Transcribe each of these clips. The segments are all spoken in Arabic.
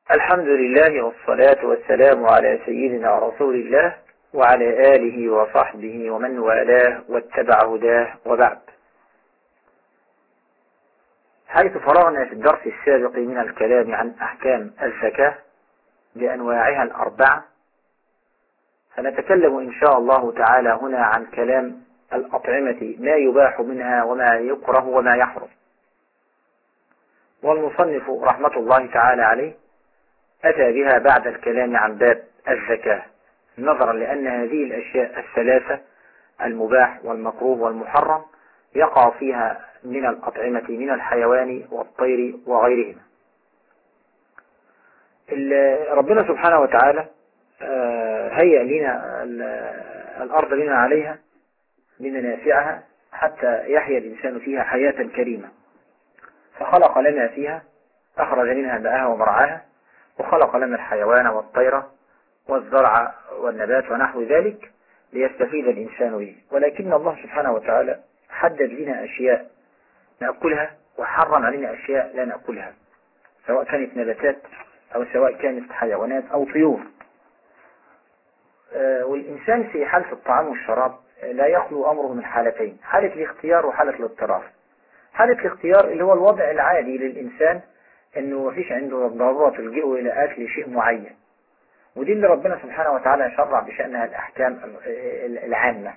الحمد لله والصلاة والسلام على سيدنا رسول الله وعلى آله وصحبه ومن والاه واتبع هداه وبعد. حيث فرغنا في الدرس السابق من الكلام عن أحكام الزكاة بأنواعها الأربعة، سنتكلم إن شاء الله تعالى هنا عن كلام الأطعمة، ما يباح منها وما يكره وما يحرم. والمصنف رحمة الله تعالى عليه أتى بها بعد الكلام عن باب الزكاة، نظرا لأن هذه الأشياء الثلاثة المباح والمكروه والمحرم يقع فيها من الأطعمة من الحيوان والطير وغيرهما. ربنا سبحانه وتعالى هيأ لنا الأرض لنا عليها لمنافعها حتى يحيا الإنسان فيها حياة كريمة، فخلق لنا فيها، أخرج منها ماءها ومرعاها، وخلق لنا الحيوان والطير والزرع والنبات ونحو ذلك ليستفيد الإنسان به. ولكن الله سبحانه وتعالى حدد لنا أشياء نأكلها وحرم علينا أشياء لا نأكلها، سواء كانت نباتات أو سواء كانت حيوانات أو طيور. والإنسان في حالة الطعام والشراب لا يخلو أمره من حالتين: حالة الاختيار وحالة الاضطرار. حالة الاختيار اللي هو الوضع العادي للإنسان، انه مفيش عنده ضرورة تلجئه الى اكل شيء معين، ودي اللي ربنا سبحانه وتعالى شرع بشأنها الاحكام العامة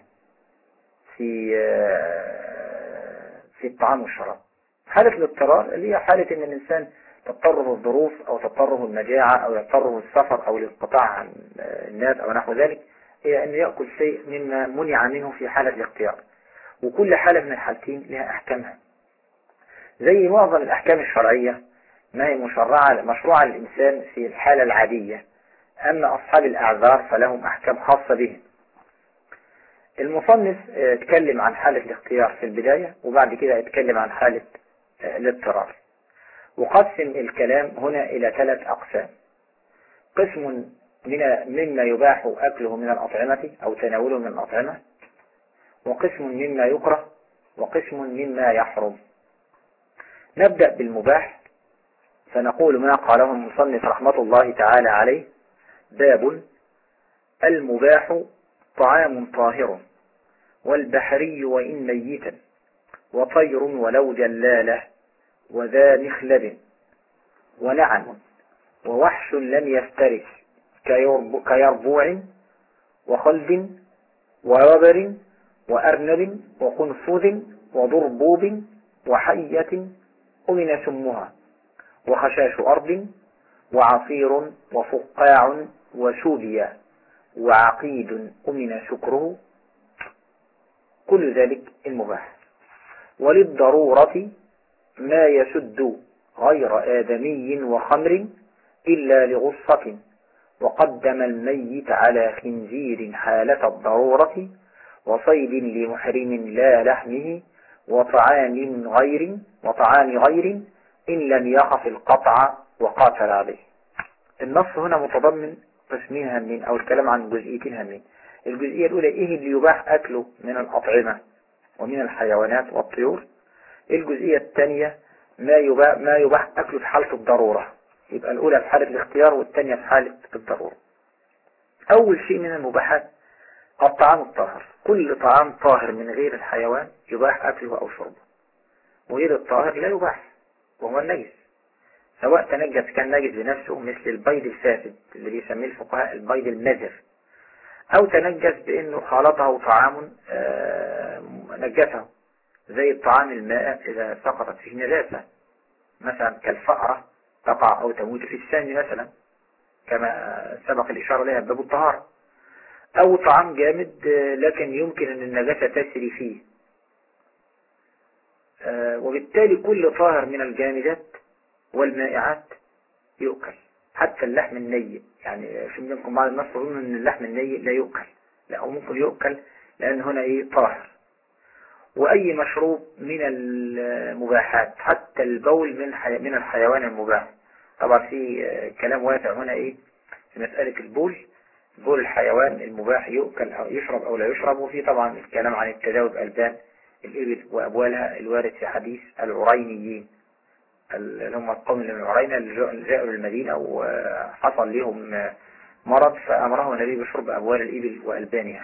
في الطعام والشراب. حالة الاضطرار اللي هي حالة ان الانسان تضطره الظروف او تضطره المجاعة او يضطره السفر او الانقطاع عن الناس او نحو ذلك، هي انه يأكل شيء مما منع منه في حالة الاختيار. وكل حالة من الحالتين لها احكامها، زي معظم الاحكام الشرعية ما هي مشروعة للإنسان في الحالة العادية، أما أصحاب الأعذار فلهم أحكام خاصة بهم. المصنف اتكلم عن حالة الاختيار في البداية، وبعد كده اتكلم عن حالة الاضطرار، وقسم الكلام هنا إلى 3 أقسام: قسم مما يباح أكله من الأطعمة أو تناوله من الأطعمة، وقسم مما يكره، وقسم مما يحرم. نبدأ بالمباح، فنقول ما قاله المصنف رحمة الله تعالى عليه: باب المباح طعام طاهر، والبحري وإن ميتا، وطير ولو جلاله، وذا مخلب، ونعم، ووحش لم يفترس كيربوع وخلد ووبر وأرنب وقنفذ وضربوب وحية أمن سمها، وخشاش أرض وعصير وفقاع وشوبيا وعقيد أمن سكره، كل ذلك المباح. وللضرورة ما يسد غير آدمي وخمر إلا لغصة، وقدم الميت على خنزير حالة الضرورة، وصيد لمحرم لا لحمه، وطعام غير إن لم يخف القطع وقاتل عليه. النص هنا متضمن قسمين هامين، أو الكلام عن جزئيتين هامين. الجزئية الأولى إيه اللي يباح أكله من الأطعمة ومن الحيوانات والطيور. الجزئية الثانية ما يباح أكله في حالة الضرورة. يبقى الأولى في حالة الاختيار والثانية في حالة الضرورة. أول شيء من المباحات الطعام الطاهر. كل طعام طاهر من غير الحيوان يباح أكله أو شربه، وغير الطاهر لا يباح، وهو النجس، سواء تنجس كان نجس بنفسه مثل البيض الفاسد اللي بيسميه الفقهاء البيض المزر، أو تنجس بأنه خلطه طعام نجسه، زي الطعام الماء إذا سقطت فيه نجاسة، مثلا كالفأرة تقع أو تموت في السام مثلا، كما سبق الإشارة لها باب الطهارة. أو طعام جامد لكن يمكن أن النجاسة تسري فيه. وبالتالي كل طاهر من الجامدات والمائعات يؤكل، حتى اللحم الني. يعني في منكم بعض الناس يظن أن اللحم الني لا يؤكل، لا، هو ممكن يؤكل لأن هنا طاهر. وأي مشروب من المباحات، حتى البول من الحيوان المباح. طبعا في كلام واسع هنا في مسألة البول. بول الحيوان المباح يؤكل أو يشرب أو لا يشرب. وفي طبعا الكلام عن التداوي بألبان الإبل وأبوالها الوارد في حديث العرينيين، اللي هم القوم اللي من عرينة اللي جاءوا للمدينة وحصل لهم مرض، فأمرهم النبي بشرب أبوال الإبل وألبانها.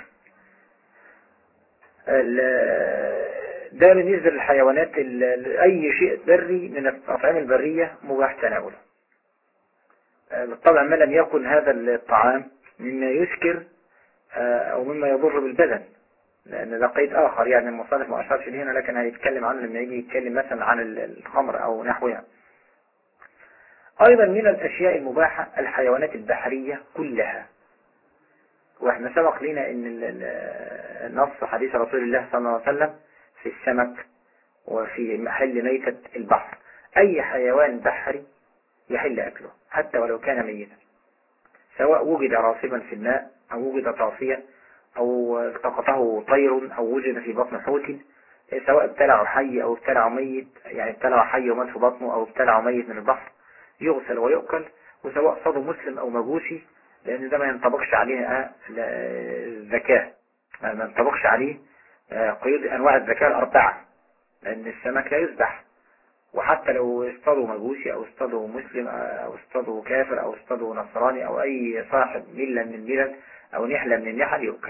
ده بالنسبة للحيوانات. أي شيء بري من الأطعمة البرية مباح تناوله. بالطبع ما لم يكن هذا الطعام مما يسكر أو مما يضر بالبدن، لأن ده قيد آخر يعني المصنف ما أشارش هنا، لكن هيتكلم عنه لما يجي يتكلم مثلا عن الخمر أو نحوها. أيضا من الأشياء المباحة الحيوانات البحرية كلها. واحنا سبق لنا ان النص حديث رسول الله صلى الله عليه وسلم في السمك وفي محل ميتة البحر، اي حيوان بحري يحل اكله حتى ولو كان ميتا، سواء وجد راصبا في الماء او وجد طافيا او التقطه طير او وجد في بطن حوت، سواء ابتلعه حي او ابتلعه ميت، يعني ابتلعه حي ومات في بطنه او ابتلعه ميت من البحر، يغسل ويؤكل. وسواء صاده مسلم او مجوسي، لأن ده ما ينطبقش عليه الزكاة، ما ينطبقش عليه قيود أنواع الزكاة الأربعة، لأن السمك لا يذبح. وحتى لو اصطادوا مجوسي أو اصطادوا مسلم أو اصطادوا كافر أو اصطادوا نصراني أو أي صاحب ملة من الملل أو نحلة من النحل يؤكل.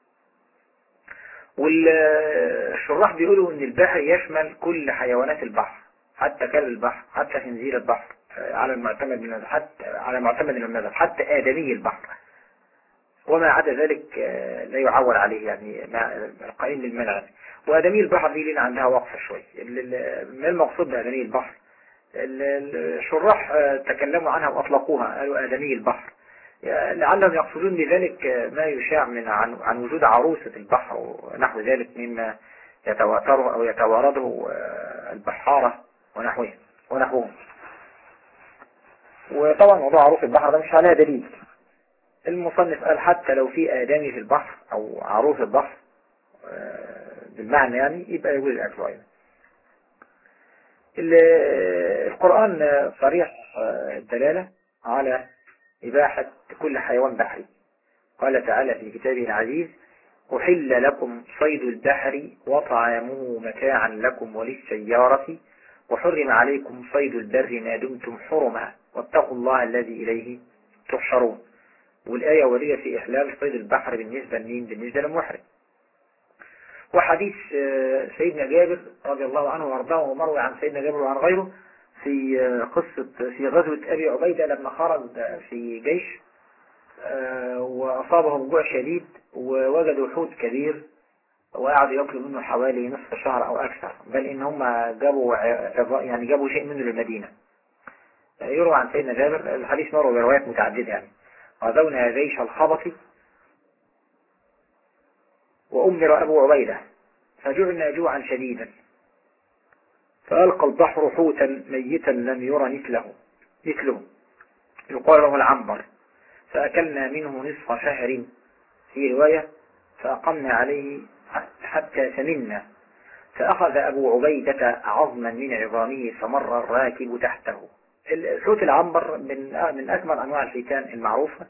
والشراح بيقولوا أن البحر يشمل كل حيوانات البحر، حتى كلب البحر، حتى خنزير البحر، على المعتمد من المذهب، حتى آدمي البحر، وما عدا ذلك لا يعول عليه، يعني القائم للمنع. وآدمي البحر دي لنا عندها وقفة شوي. ما المقصود بآدمي البحر؟ الشراح تكلموا عنها وأطلقوها، قالوا آدمي البحر، لعلهم يقصدون بذلك ما يشاع عن وجود عروسة البحر ونحو ذلك مما يتواتره أو يتوارده البحارة ونحوهم. وطبعا موضوع عروس البحر ده مش عليها دليل. المصنف قال حتى لو في آدمي في البحر أو عروس البحر بالمعنى يعني يبقى يجوز الأكل أيضا. القرآن صريح الدلالة على إباحة كل حيوان بحري. قال تعالى في كتابه العزيز: أحل لكم صيد البحر وطعامه متاعا لكم وللسيارة وحرم عليكم صيد البر ما دمتم حرما واتقوا الله الذي إليه تحشرون. والآية ولية في إحلال صيد البحر بالنسبة لمين؟ بالنسبة للمحرم. وحديث سيدنا جابر رضي الله عنه وارضاه ومروي عن سيدنا جابر وعن غيره في في غزوة أبي عبيدة لما خرج في جيش وأصابهم جوع شديد ووجدوا حوت كبير وقعدوا يأكلوا منه حوالي نصف شهر أو أكثر، بل إن هم جابوا شيء منه للمدينة. يروى عن سيدنا جابر، الحديث مروي بروايات متعددة يعني: غزونا جيش الخبط وأمر أبو عبيدة فجعنا جوعا شديدا فألقى البحر حوتا ميتا لم ير مثله يقال له العنبر، فأكلنا منه نصف شهر في رواية، فأقمنا عليه حتى سمنا، فأخذ أبو عبيدة عظما من عظامه فمر الراكب تحته. الحوت العنبر من أكبر أنواع الحيتان المعروفة،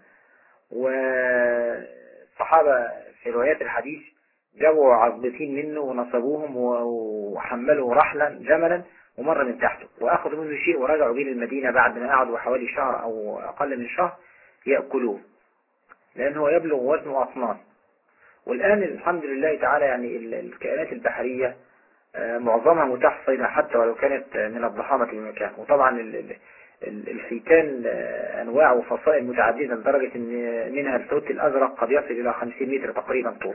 والصحابة في روايات الحديث جابوا عظمتين منه ونصبوهم وحملوا رحلا جملا ومر من تحته، وأخذوا منه شيء ورجعوا به للمدينة بعد ما قعدوا حوالي شهر أو أقل من شهر يأكلوه، لأنه يبلغ وزنه أطنان. والآن الحمد لله تعالى يعني الكائنات البحرية معظمها متاح صيدها حتى ولو كانت من الضخامة المكان. وطبعا الحيتان أنواع وفصائل متعددة لدرجة أن منها الحوت الأزرق قد يصل إلى 50 متر تقريبا طول.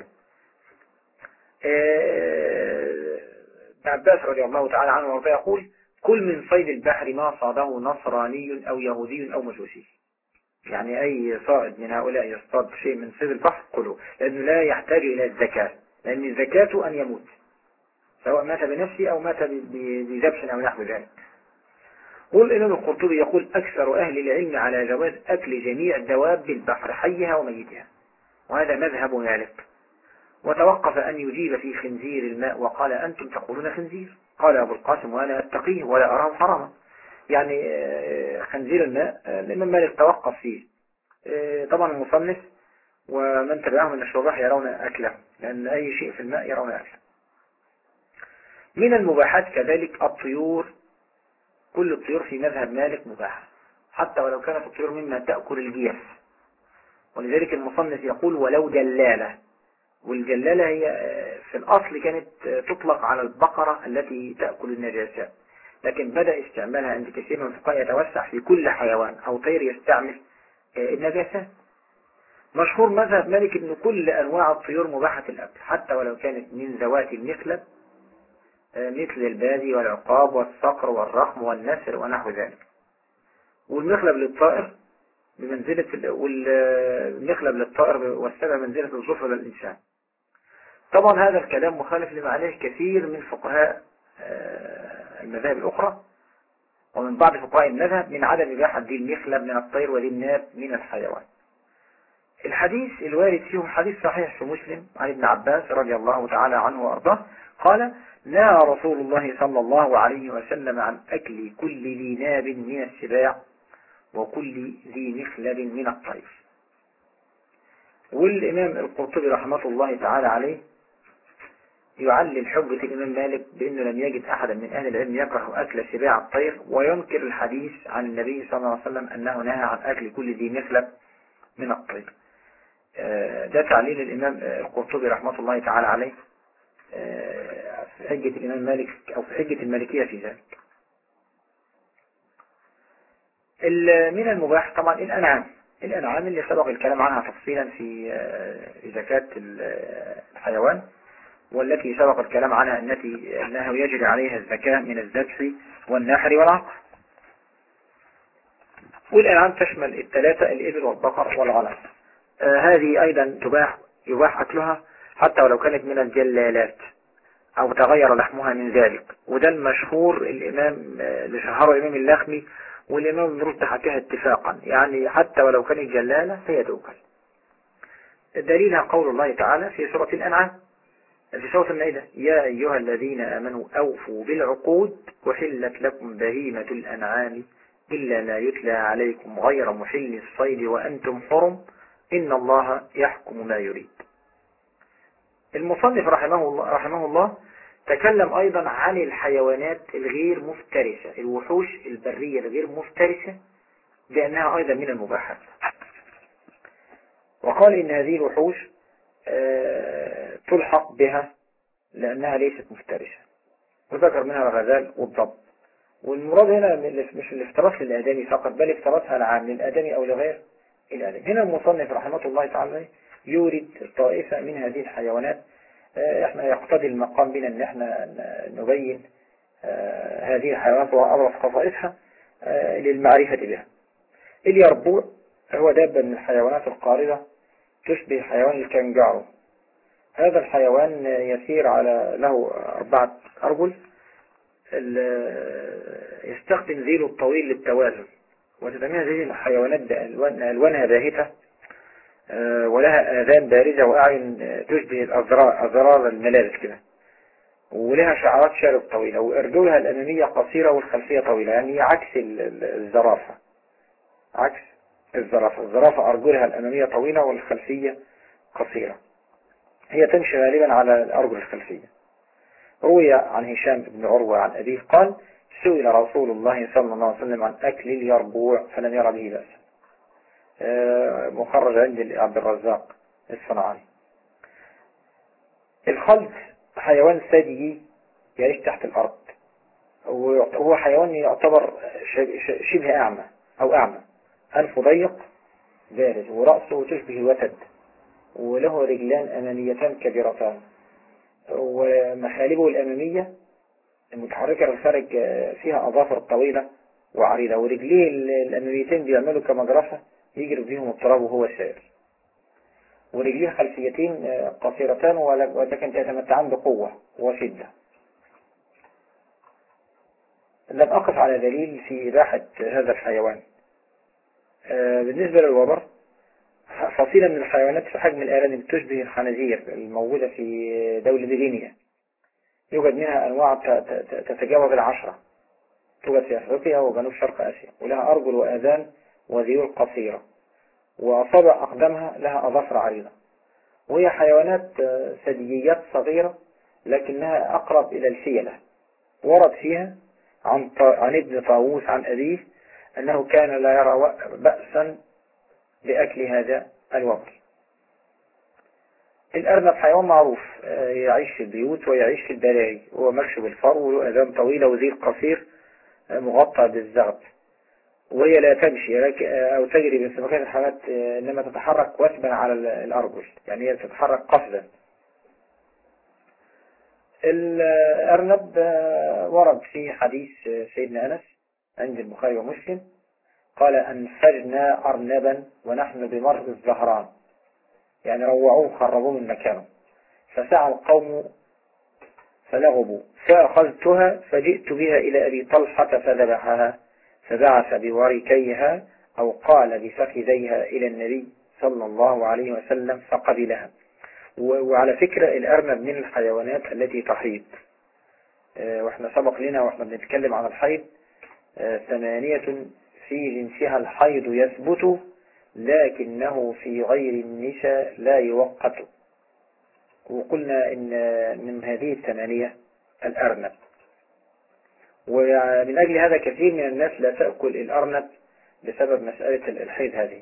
ابن عباس رضي الله تعالى عنه وارضاه يقول: كل من صيد البحر ما صاده نصراني أو يهودي أو مجوسي. يعني أي صائد من هؤلاء يصطاد شيء من صيد البحر كله، لأنه لا يحتاج إلى الزكاة، لأن الزكاة أن يموت سواء مات بنفسه أو مات بذبح أو نحو ذلك. والإمام القرطبي يقول: أكثر أهل العلم على جواز أكل جميع دواب البحر حيها وميتها، وهذا مذهب مالك. وتوقف أن يجيب في خنزير الماء وقال: أنتم تقولون خنزير. قال أبو القاسم: وأنا أتقيه ولا أراه حراما. يعني خنزير الماء الإمام مالك توقف فيه. طبعا المصنف ومن تبعهم من الشراح يرون أكله، لأن أي شيء في الماء يرون أكله. من المباحات كذلك الطيور كل الطيور في مذهب مالك مباحة حتى ولو كانت الطيور مما تأكل الجيف. ولذلك المصنف يقول ولو جلالة، والجلالة هي في الأصل كانت تطلق على البقرة التي تأكل النجاسات، لكن بدأ استعمالها عند كثير من الفقهاء يتوسع في كل حيوان أو طير يستعمل النجاسات. مشهور مذهب مالك أن كل أنواع الطيور مباحة الأكل حتى ولو كانت من ذوات المخلب مثل البادي والعقاب والصقر والرحم والنسر ونحو ذلك. والمخلب للطائر بمنزلة والمخلب للطائر والسبع منزلة الظفر للإنسان. طبعا هذا الكلام مخالف لما عليه كثير من فقهاء المذاهب الأخرى ومن بعض فقهاء المذهب من عدم إباحة ذي المخلب من الطير وذي الناب من الحيوان. الحديث الوارد فيه حديث صحيح في مسلم عن ابن عباس رضي الله تعالى عنه وأرضاه قال: نهى رسول الله صلى الله عليه وسلم عن أكل كل ذي ناب من السباع وكل ذي مخلب من الطير. والإمام القرطبي رحمة الله تعالى عليه يعلل حجة الإمام مالك بأنه لم يجد أحدا من أهل العلم يكره أكل سباع الطير، وينكر الحديث عن النبي صلى الله عليه وسلم أنه نهى عن أكل كل ذي مخلب من الطير. ده تعليل الإمام القرطبي رحمة الله تعالى عليه في حجة الإمام مالك أو في حجة المالكية في ذلك. من المباح طبعا الأنعام اللي سبق الكلام عنها تفصيلا في زكاة الحيوان، والتي سبق الكلام عنها أنه يجري عليها الزكاة من الذبح والنحر والعقر. والأنعام تشمل الثلاثة: الإبل والبقر والغنم. هذه أيضا يباح أكلها حتى ولو كانت من الجلالات أو تغير لحمها من ذلك. وده المشهور الإمام اللي شهره الإمام اللخمي والإمام ابن رشد حكاها اتفاقا، يعني حتى ولو كانت جلالة فهي تؤكل. دليلها قول الله تعالى في سورة الأنعام في سورة المائدة: يا أيها الذين آمنوا أوفوا بالعقود وحلت لكم بهيمة الأنعام إلا ما يتلى عليكم غير محل الصيد وأنتم حرم إن الله يحكم ما يريد. المصنف رحمه الله تكلم أيضا عن الحيوانات الغير مفترسة، الوحوش البرية الغير مفترسة، بأنها أيضا من المباحات، وقال إن هذه الوحوش تلحق بها لأنها ليست مفترسة، وذكر منها الغزال والضب. والمراد هنا مش الافتراس للآدمي فقط، بل افتراسها العام للآدمي أو لغير الآدمي. هنا المصنف رحمة الله تعالى يورد طائفة من هذه الحيوانات احنا يقتضي المقام بنا ان احنا نبين هذه الحيوانات وأبرز خصائصها للمعرفة بها. اليربوع هو دابة من الحيوانات القاردة تشبه حيوان الكنجارو. هذا الحيوان يسير له 4 أرجل، يستخدم ذيله الطويل للتوازن، وتتميز هذه الحيوانات ألوانها باهتة ولها آذان بارزة وأعين تشبه أزرار الملابس كده، ولها شعرات شارب طويلة، وأرجلها الأمامية قصيرة والخلفية طويلة، يعني عكس الزرافة. عكس الزرافة أرجلها الأمامية طويلة والخلفية قصيرة، هي تمشي غالبا على الأرجل الخلفية. روي عن هشام بن عروة عن أبيه قال: سئل رسول الله صلى الله عليه وسلم عن أكل اليربوع فلم يرى به بأسا. مخرج عند عبد الرزاق الصنعاني. الخلد حيوان ثديي يعيش تحت الأرض، وهو حيوان يعتبر شبه أعمى أو أعمى، أنفه ضيق بارز ورأسه تشبه الوتد، وله رجلان أماميتان كبيرتان، ومخالبه الأمامية المتحركة للخارج فيها أظافر طويلة وعريضة، ورجليه الأماميتين بيعملوا كمجرفة يجري بهم التراب وهو سائر، ورجليه خلفيتين قصيرتان ولكن تتمتعان بقوة وشدة. لم أقف على دليل في إباحة هذا الحيوان. بالنسبة للوبر فصيلة من الحيوانات في حجم الأرانب تشبه الخنازير الموجودة في دولة غينيا، يوجد منها أنواع تتجاوز 10، توجد في أفريقيا وجنوب شرق آسيا، ولها أرجل وآذان وذيول قصيرة، وأصابع أقدامها لها أظافر عريضة، وهي حيوانات ثدييات صغيرة لكنها أقرب إلى الفيلة. ورد فيها عن ابن طاووس عن أبيه أنه كان لا يرى بأسا بأكل هذا الوبر. الأرنب حيوان معروف، يعيش في البيوت ويعيش في البلاعي، هو مكشوف الفرو وله أذان طويلة وذيل قصير مغطى بالزغب، وهي لا تمشي أو تجري بسباقات الحيوانات، إنما تتحرك وثبا على الأرجل، يعني هي تتحرك قفزا. الأرنب ورد في حديث سيدنا أنس عند البخاري ومسلم قال أنفجنا أرنبا ونحن بمرض الزهران، يعني روعوه خربوه من مكانه، فسعى القوم فلغبوا، فأخذتها فجئت بها إلى أبي طلحة فذبحها، فبعث بوركيها أو قال بفخذيها إلى النبي صلى الله عليه وسلم فقبلها. وعلى فكرة الأرنب من الحيوانات التي تحيض، واحنا سبق لنا واحنا بنتكلم عن الحيض 8 في جنسها الحيض يثبت لكنه في غير النساء لا يوقت، وقلنا إن من هذه 8 الأرنب. ومن أجل هذا كثير من الناس لا تأكل الأرنب بسبب مسألة الحيض هذه.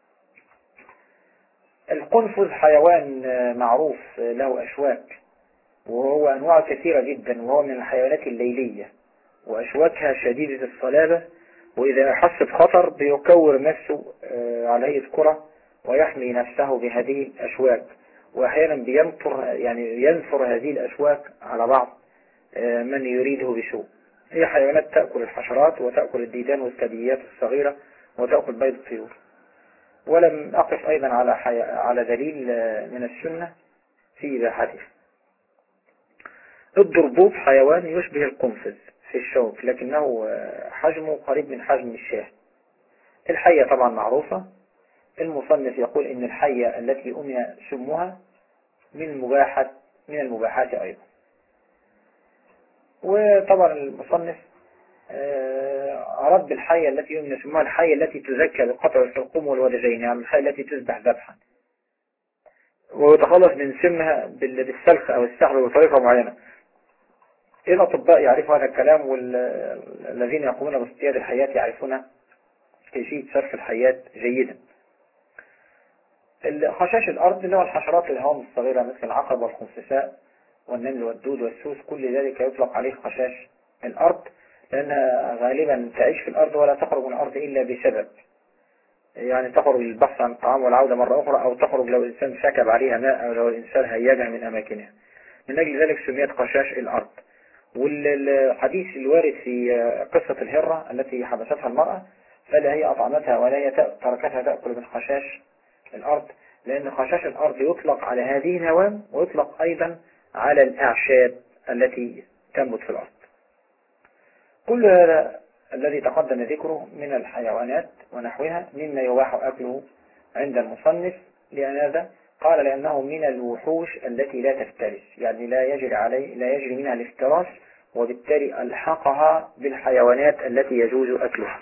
القنفذ حيوان معروف له أشواك، وهو أنواع كثيرة جدا، وهو من الحيوانات الليلية وأشواكها شديدة الصلابة، وإذا أحس بخطر بيكور نفسه على هيئة كرة ويحمي نفسه بهذه الأشواك، وأحيانا ينثر هذه الأشواك على بعض من يريده بسوء. هي حيوانات تأكل الحشرات وتأكل الديدان والثدييات الصغيرة وتأكل بيض الطيور. ولم أقف أيضا على دليل من السنة في إباحته. الضربوب حيوان يشبه القنفذ في الشوك، لكنه حجمه قريب من حجم الشاه. الحية طبعا معروفة، المصنف يقول إن الحية التي أمن سمها من المباحات أيضا. وطبعا المصنف أرد بالحية التي يمنى سمها الحية التي تزكى بقطع الحلقوم والودجين، يعني الحية التي تذبح ذبحا ويتخلص من سمها بالسلخ أو السحب بطريقة معينة. الأطباء يعرفوا هذا الكلام، والذين يقومون باصطياد الحيات يعرفون كيفية صرف الحيات جيدا. خشاش الأرض اللي هو الحشرات الهوام الصغيرة مثل العقرب والخنفساء والنمل والدود والسوس، كل ذلك يطلق عليه خشاش الأرض، لأنها غالبا تعيش في الأرض ولا تخرج من الأرض إلا بسبب، يعني تخرج للبحث عن الطعام والعودة مرة أخرى، أو تخرج لو الإنسان سكب عليها ماء، أو لو الإنسان هيجها من أماكنها. من أجل ذلك سميت خشاش الأرض. والحديث الوارد في قصة الهرة التي حبستها المرأة، فلا هي أطعمتها ولا هي تركتها تأكل من خشاش الأرض، لأن خشاش الأرض يطلق على هذه الهوام ويطلق أيضا على الأعشاب التي تنبت في الأرض. كل هذا الذي تقدم ذكره من الحيوانات ونحوها مما يباح أكله عند المصنف، لأن هذا قال لأنه من الوحوش التي لا تفترس، يعني لا يجري منها الافتراس، وبالتالي ألحقها بالحيوانات التي يجوز أكلها.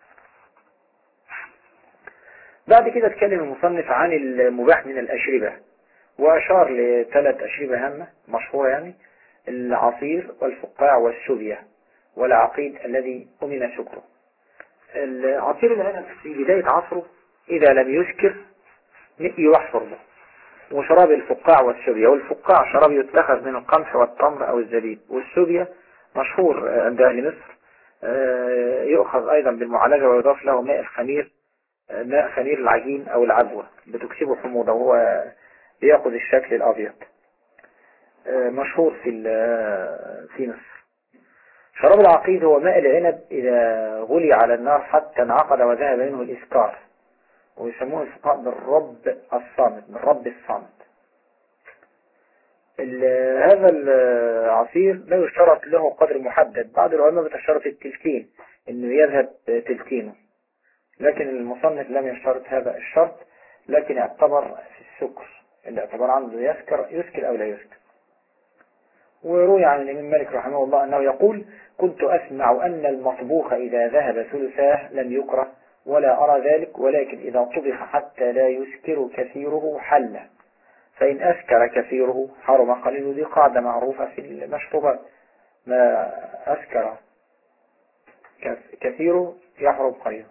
بعد كده اتكلم المصنف عن المباح من الأشربة، وأشار ل3 أشربة هامة مشهورة، يعني العصير والفقاع والسوبيا والعقيد الذي أمن سكره. العصير العنب في بداية عصره إذا لم يسكر يحفر له، وشراب الفقاع والسوبيا، والفقاع شراب يتخذ من القمح والتمر أو الزبيب، والسوبيا مشهور عند أهل مصر يؤخذ أيضا بالمعالجة ويضاف له ماء خمير العجين أو العجوة بتكسبه حموضة، وهو بيأخذ الشكل الأبيض، مشهور في مصر. شراب العقيد هو ماء العنب إذا غلي على النار حتى انعقد وذهب منه الإسكار، ويسموه الفقهاء بالرب الصامت. هذا العصير لا يشترط له قدر محدد، بعض العلماء بتشترط التلتين انه يذهب تلتينه، لكن المصنف لم يشترط هذا الشرط، لكن اعتبر في السكر اللي اعتبر عنده يسكر او لا يسكر. وروي عن الإمام مالك رحمه الله أنه يقول: كنت أسمع أن المطبوخ إذا ذهب ثلثاه لم يكره، ولا أرى ذلك، ولكن إذا طبخ حتى لا يسكر كثيره حل، فإن أسكر كثيره حرم قليله. دي قاعدة معروفة في المشروبات، ما أسكر كثيره يحرم قليله.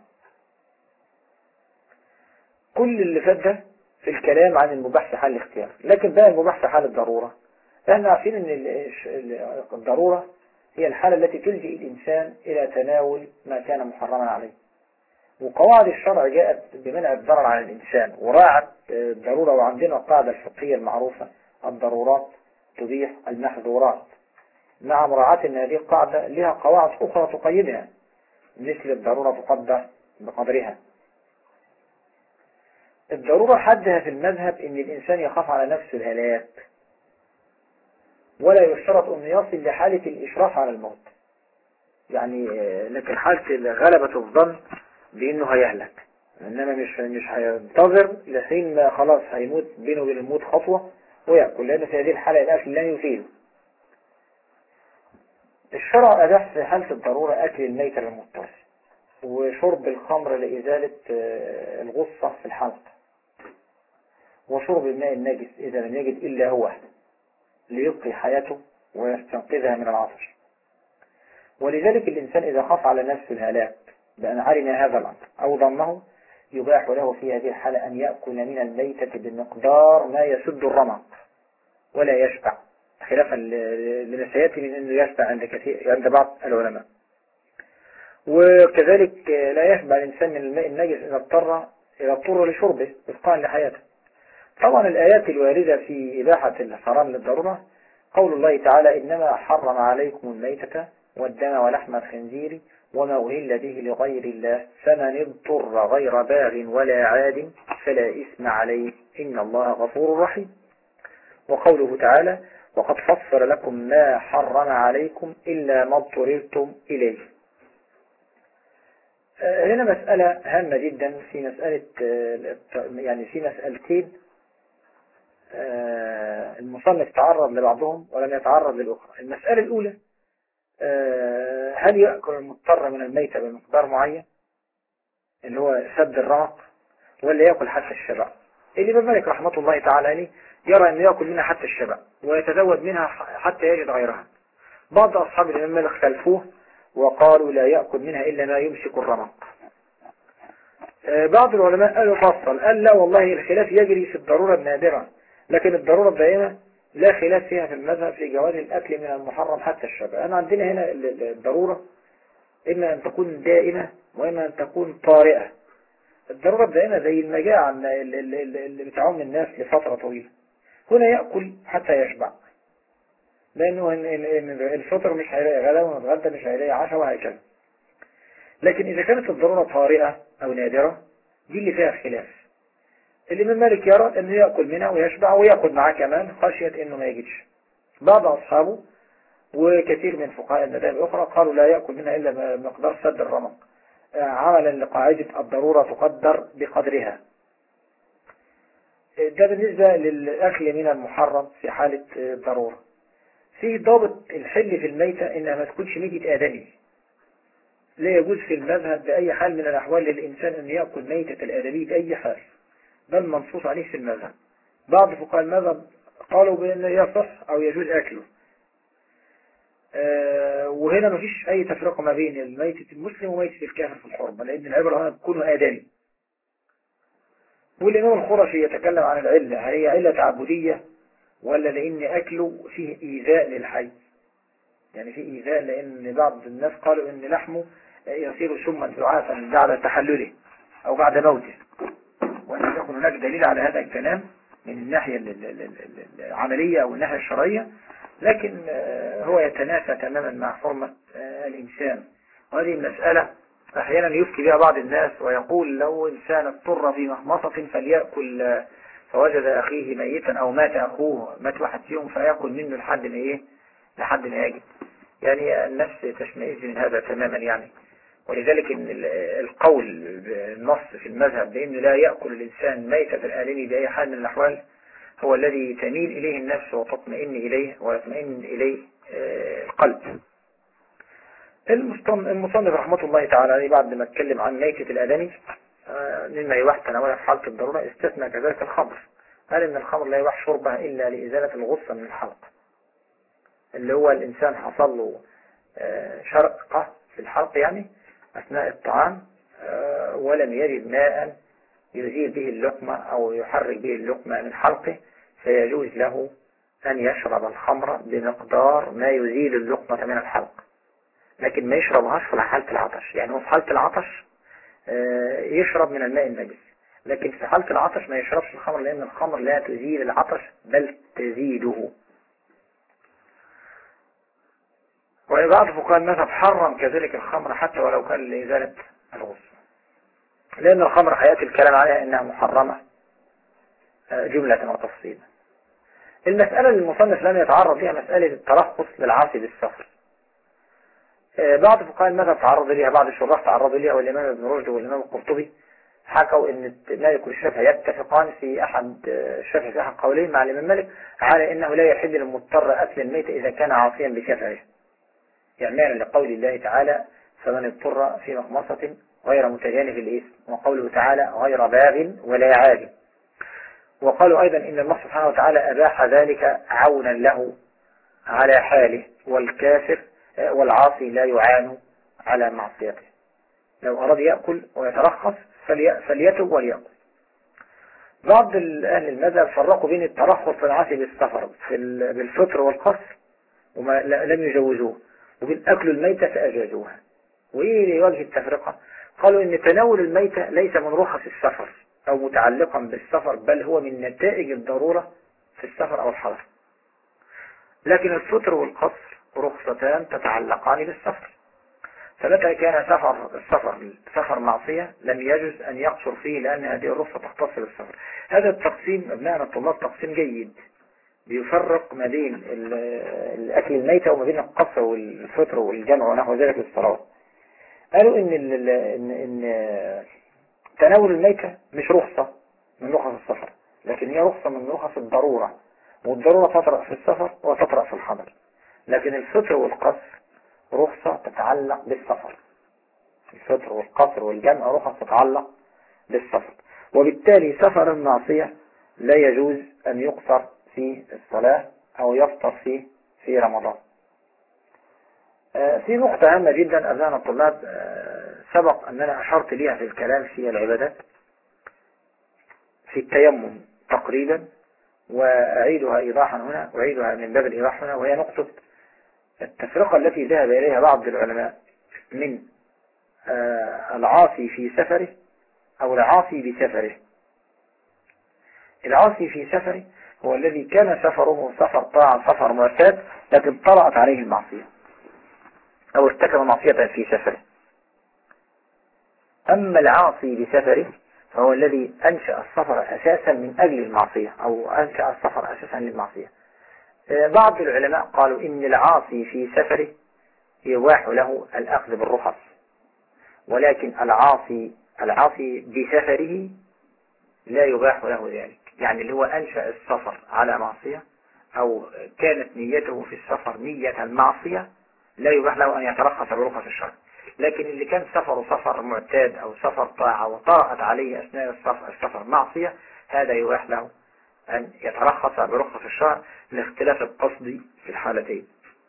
كل اللي فات ده في الكلام عن المباح في حال الاختيار. لكن بقى المباح في حال الضرورة، احنا عارفين ان الضرورة هي الحالة التي تلجئ الإنسان إلى تناول ما كان محرما عليه. وقواعد الشرع جاءت بمنع الضرر على الإنسان وراعت الضرورة. وعندنا القاعدة الفقهية المعروفة: الضرورات تبيح المحظورات، مع مراعاة أن هذه القاعدة لها قواعد أخرى تقيدها، مثل الضرورة تقدر بقدرها. الضرورة حدها في المذهب أن الإنسان يخاف على نفسه الهلاك، ولا يشترط أن يصل لحالة الإشراف على الموت. يعني لكن حالة غلبة الظن بأنه هيهلك، إنما مش هينتظر لحين ما خلاص هيموت بينه وبين الموت خطوة ويأكل، لأن في هذه الحالة الأكل لا يفيد. الشرع أباح في حالة الضرورة أكل الميت المضطر، وشرب الخمر لإزالة الغصة في الحلق، وشرب الماء النجس إذا لم يجد إلا هو ليبقي حياته ويستنقذها من العطش. ولذلك الإنسان إذا خاف على نفسه الهلاك بأن علم هذا الأمر أو ظنه، يباح له في هذه الحالة أن يأكل من الميتة بمقدار ما يسد الرمق ولا يشبع، خلافا لما سيأتي من أنه يشبع عند بعض العلماء. وكذلك لا يشبع الإنسان من الماء النجس إذا اضطر لشربه إبقاء لحياته. طبعا الآيات الواردة في إباحة الحرام للضرورة قول الله تعالى: إنما حرم عليكم الميتة والدم ولحم الخنزير وما أهل به لغير الله فمن اضطر غير باغ ولا عاد فلا إثم عليه إن الله غفور رحيم. وقوله تعالى: وقد فصل لكم ما حرم عليكم إلا ما اضطررتم إليه. هنا مسألة هامة جدا في مسألة، يعني في مسألتين المصنف تعرض لبعضهم ولم يتعرض للأخرى. المسألة الأولى: هل يأكل المضطر من الميتة بمقدار معين اللي هو سد الرمق، ولا يأكل حتى الشبع؟ الإمام مالك رحمة الله تعالى عليه يرى أنه يأكل منها حتى الشبع ويتزود منها حتى يجد غيرها. بعض أصحاب الإمام مالك خلفوه وقالوا لا يأكل منها إلا ما يمسك الرمق. بعض العلماء قالوا فصل، قال لا والله الخلاف يجري في الضرورة النادرة، لكن الضرورة الدائمة لا خلاف فيها في المذهب في جواز الأكل من المحرم حتى الشبع. أنا عندنا هنا الضرورة إما أن تكون دائمة وإما أن تكون طارئة. الضرورة الدائمة زي المجاعة اللي بتعوم الناس لفترة طويلة، هنا يأكل حتى يشبع، لأنه الفطر مش هيلاقي غدا والغدا مش هيلاقي عشاء وهكذا. لكن إذا كانت الضرورة طارئة أو نادرة دي اللي فيها خلاف. الإمام مالك يرى أنه يأكل منها ويشبع ويأكل معاه كمان خشية أنه ما يجدش. بعض أصحابه وكثير من فقهاء المذاهب الأخرى قالوا لا يأكل منها إلا مقدار سد الرمق، عملا لقاعدة الضرورة تقدر بقدرها. ده بالنسبة للأكل من المحرم في حالة الضرورة. في ضابط الحل في الميتة إنها ما تكونش ميتة آدمي. لا يجوز في المذهب بأي حال من الأحوال للإنسان أن يأكل ميتة الآدمي بأي حال، بل منصوص عليه في المذهب. بعض فقهاء المذهب قالوا بأنه يصح أو يجوز أكله. وهنا مفيش أي تفرقة ما بين الميتة المسلم وميتة الكافر في الحرمة، لأن العبرة هنا تكون آدمي. والإمام الخرشي يتكلم عن العلة، هل هي علة تعبدية ولا لأن أكله فيه إيذاء للحي؟ يعني فيه إيذاء لأن بعض الناس قالوا أن لحمه يصير سما زعافا بعد تحلله أو بعد موته، وأن يكون هناك دليل على هذا الكلام من الناحية العملية أو الناحية الشرعية، لكن هو يتنافى تماما مع حرمة الإنسان. وهذه المسألة أحيانا يفتي بها بعض الناس ويقول لو إنسان اضطر في مخمصة فليأكل فوجد أخيه ميتا أو مات أخوه مات واحد فيهم فيأكل منه لحد ما إيه، لحد ما يجد. يعني النفس تشمئز من هذا تماما يعني. ولذلك إن القول النص في المذهب بأنه لا يأكل الإنسان ميتة الآدمي بأي حال من الأحوال هو الذي تميل إليه النفس وتطمئن إليه ويطمئن إليه القلب. المصنف رحمة الله تعالى عليه بعد ما اتكلم عن ميتة الآدمي مما يباح تناولها في حالة الضرورة استثنى كذلك الخمر. قال إن الخمر لا يباح شربها إلا لإزالة الغصة من الحلق، اللي هو الإنسان حصل له شرقة في الحلق يعني، أثناء الطعام ولم يجد ماء يزيل به اللقمة أو يحرك به اللقمة من حلقه، فيجوز له أن يشرب الخمر بمقدار ما يزيل اللقمة من الحلق، لكن ما يشربهاش في حالة العطش. يعني هو في حالة العطش يشرب من الماء النجس، لكن في حالة العطش ما يشربش الخمر، لأن الخمر لا تزيل العطش بل تزيده. وبعض فقهاء المذهب حرم كذلك الخمر حتى ولو كان لإزالة الغسل، لأن الخمر حياة الكلام عليها إنها محرمة جملة وتفصيلا. المسألة اللي المصنف لم يتعرض لها مسألة الترخص للعاصي بالسفر. بعض فقهاء المذهب تعرض لها، بعض الشراح تعرضوا لها، والإمام ابن رشد والإمام القرطبي حكوا ان مالك والشافعي يتفقان في احد الشافعي في احد قولين مع الامام مالك على انه لا يحل للمضطر اكل الميت اذا كان عاصيا بسفره، يعني لقول الله تعالى فمن اضطر في مخمصة غير متجانف للإثم، وقوله تعالى غير باغ ولا عاد. وقالوا ايضا ان الله سبحانه وتعالى اباح ذلك عونا له على حاله، والكافر والعاصي لا يعان على معصيته، لو أراد يأكل ويترخص فليتب وليأكل. بعض أهل المذهب فرقوا بين الترخص في العاصي بالسفر بالفطر والقصر وما لم يجوزوه، وبين أكل الميتة فأجازوها. وإيه وجه التفرقة؟ قالوا إن تناول الميتة ليس من رخص السفر أو متعلقا بالسفر، بل هو من نتائج الضرورة في السفر أو الحضر، لكن الفطر والقصر رخصتان تتعلقان بالسفر. فمتى كان سفر معصية لم يجوز أن يقصر فيه، لأن هذه الرخصة تختص بالسفر. هذا التقسيم أبناءنا الطلاب تقسيم جيد، بيفرق ما بين الأكل الميتة وما بين القصر والفطر والجمع ونحو ذلك للصلاة. قالوا إن تناول الميتة مش رخصة من رخص السفر، لكن هي رخصة من رخص الضرورة، والضرورة تطرأ في السفر وتطرأ في الحضر. لكن الفطر والقصر رخصة تتعلق بالسفر، الفطر والقصر والجمع رخص تتعلق بالسفر، وبالتالي سفر المعصية لا يجوز أن يقصر في الصلاة أو يفطر فيه في رمضان. في نقطة هامة جدا أبناء الطلاب سبق أننا أشرت ليها في الكلام في العبادات في التيمم تقريبا، وأعيدها إيضاحا هنا، أعيدها من باب الإيضاح هنا، وهي نقطة التفرقة التي ذهب إليها بعض العلماء من العاصي في سفره أو العاصي بسفره. العاصي في سفره هو الذي كان سفره سفر طاعة، سفر معتاد، لكن طرأت عليه المعصية أو ارتكب معصية في سفره. أما العاصي بسفره فهو الذي أنشأ السفر أساسا من أجل المعصية، أو أنشأ السفر أساسا للمعصية. بعض العلماء قالوا إن العاصي في سفره يباح له الأخذ بالرخص، ولكن العاصي بسفره لا يباح له ذلك، يعني اللي هو أنشأ السفر على معصية أو كانت نيته في السفر نية المعصية لا يباح له أن يترخص برخص الشرع. لكن اللي كان سفره سفر معتاد أو سفر طاعة وطرأت عليه أثناء السفر معصية، هذا يباح له أن يترخص برخص الشرع لاختلاف القصد في الحالتين.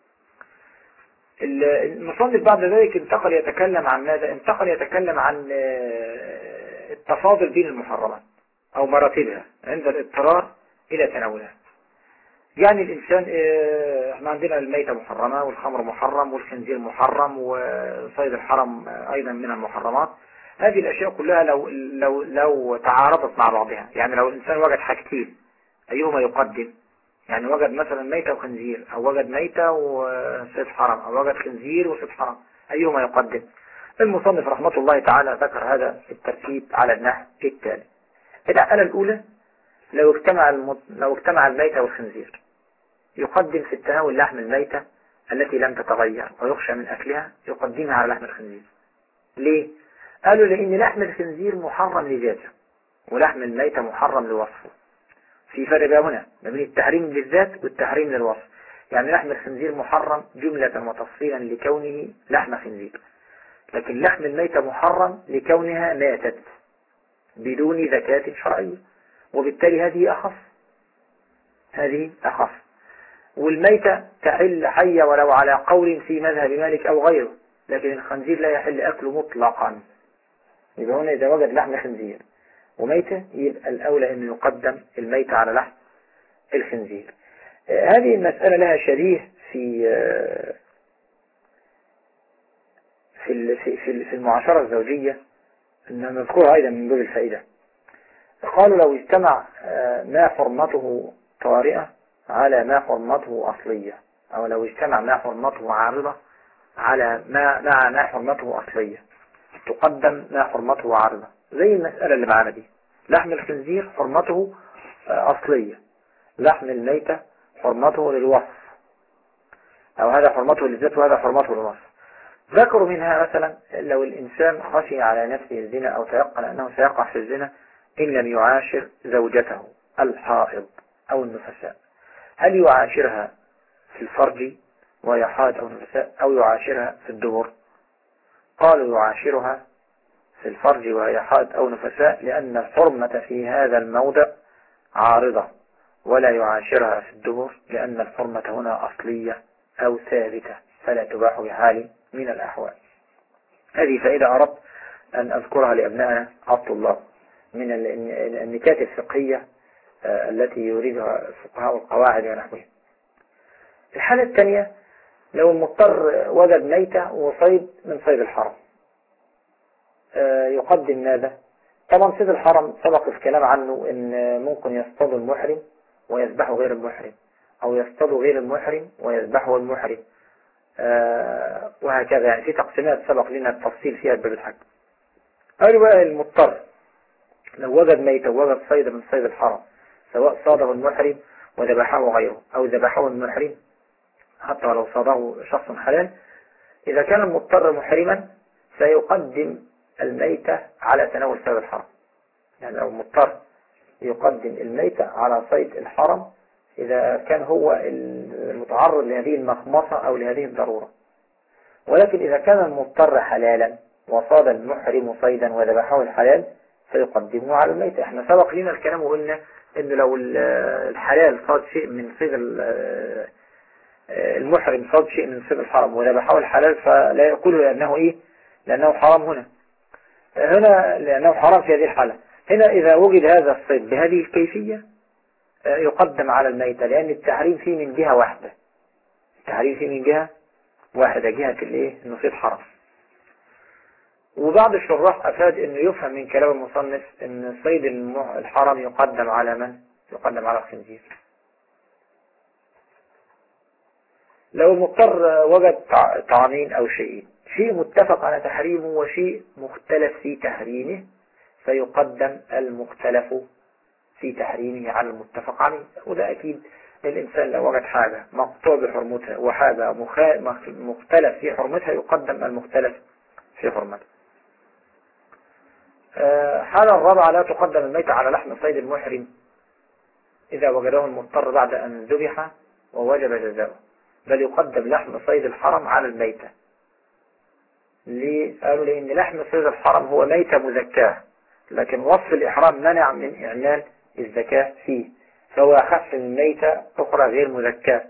المصنف بعد ذلك انتقل يتكلم عن ماذا؟ انتقل يتكلم عن التفاضل بين المحرمات أو مراتبها عند الاضطرار إلى تناولها. يعني الإنسان احنا عندنا الميتة محرمة، والخمر محرم، والخنزير محرم، وصيد الحرم أيضا من المحرمات. هذه الأشياء كلها لو تعارضت مع بعضها، يعني لو الإنسان وجد حاجتين أيهما يقدم؟ يعني وجد مثلا ميتة وخنزير، أو وجد ميتة وصيد حرم، أو وجد خنزير وصيد حرم، أيهما يقدم؟ المصنف رحمة الله تعالى ذكر هذا الترتيب على النحو التالي. الحالة الأولى لو اجتمع الميتة والخنزير، يقدم في التناول لحم الميتة التي لم تتغير ويخشى من أكلها، يقدمها على لحم الخنزير. ليه؟ قالوا لأن لحم الخنزير محرم لذاته، ولحم الميتة محرم لوصفه. في فرق بقى هنا ما بين التحريم للذات والتحريم للوصف. يعني لحم الخنزير محرم جملة وتفصيلا لكونه لحم خنزير، لكن لحم الميتة محرم لكونها ماتت بدون زكاة شرعية، وبالتالي هذه أخف. والميتة تحل حية ولو على قول في مذهب مالك أو غيره، لكن الخنزير لا يحل أكله مطلقا. يبقى هنا إذا وجد لحم خنزير وميتة يبقى الأولى أنه يقدم الميتة على لحم الخنزير. هذه المسألة لها شبيه في المعاشرة الزوجية، أن نذكرها أيضا من باب الفائدة. قالوا لو اجتمع ما حرمته طارئة على ما حرمته أصلية، أو لو اجتمع ما حرمته عارضة على ما حرمته أصلية، تقدم ما حرمته عارضة. زي المسألة اللي معانا دي، لحم الخنزير حرمته أصلية، لحم الميتة حرمته للوصف، أو هذا حرمته للذات وهذا حرمته للوصف. ذكروا منها مثلا لو الإنسان خشي على نفسه الزنا أو تيقن أنه سيقع في الزنا إن لم يعاشر زوجته الحائض أو النفساء، هل يعاشرها في الفرج وهي حائض أو نفساء، أو يعاشرها في الدبر؟ قالوا يعاشرها في الفرج وهي حائض أو نفساء، لأن الحرمة في هذا الموضع عارضة، ولا يعاشرها في الدبر لأن الحرمة هنا أصلية أو ثابتة فلا تباح بحال من الأحوال. هذه فائدة أردت أن أذكرها لأبنائنا الطلاب من النكات الفقهية التي يريدها فقهاء القواعد ونحوها. الحالة الثانية، لو المضطر وجد ميتة وصيد من صيد الحرم، يقدم ماذا؟ طبعا صيد الحرم سبق الكلام عنه ان ممكن يصطاد المحرم ويذبحه غير المحرم، او يصطاد غير المحرم ويذبحه المحرم، وهكذا. يعني في تقسيمات سبق لنا التفصيل فيها باب الحج. قالوا بقى المضطر لو وجد ميتة ووجد صيد من صيد الحرم، سواء صاده المحرم وذبحه غيره أو ذبحه المحرم حتى لو صاده شخص حلال، إذا كان المضطر محرما سيقدم الميتة على تناول صيد الحرم. يعني لو مضطر يقدم الميتة على صيد الحرم إذا كان هو المتعرض لهذه المخمصة أو لهذه الضرورة. ولكن إذا كان المضطر حلالا وصاد المحرم صيدا وذبحه الحلال فيقدمه على الميتة. احنا سبق لنا الكلام وقلنا إن لو الحلال صاد شيء من صيد المحرم صاد شيء من صيد الحرم وذبحه الحلال فلا يأكله لأنه إيه؟ لأنه حرام هنا لأنه حرام في هذه الحالة. هنا إذا وجد هذا الصيد بهذه الكيفية يقدم على الميتة، لأن التحريم فيه من جهة واحدة، التحريم فيه من جهة واحدة، جهة الإيه؟ إنه صيد حرام. وبعض الشراح أفاد إنه يفهم من كلام المصنف إن صيد الحرام يقدم على من؟ يقدم على الخنزير. لو المضطر وجد طعامين أو شيء متفق على تحريمه وشيء مختلف في تحريمه فيقدم المختلف في تحريمه على المتفق عليه. وده أكيد الإنسان لو وجد حاجة مقطوع بحرمتها وحاجة مختلف في حرمتها يقدم المختلف في حرمتها. حالة الرابعة لا تقدم الميتة على لحم صيد المحرم إذا وجده المضطر بعد أن ذبح ووجب جزاؤه، بل يقدم لحم صيد الحرم على الميتة. ليه؟ قالوا لأن لحم صيد الحرم هو ميتة مزكاة، لكن وصف الإحرام منع من إعلان الزكاة فيه، فهو أخف من ميتة أخرى غير مزكاة.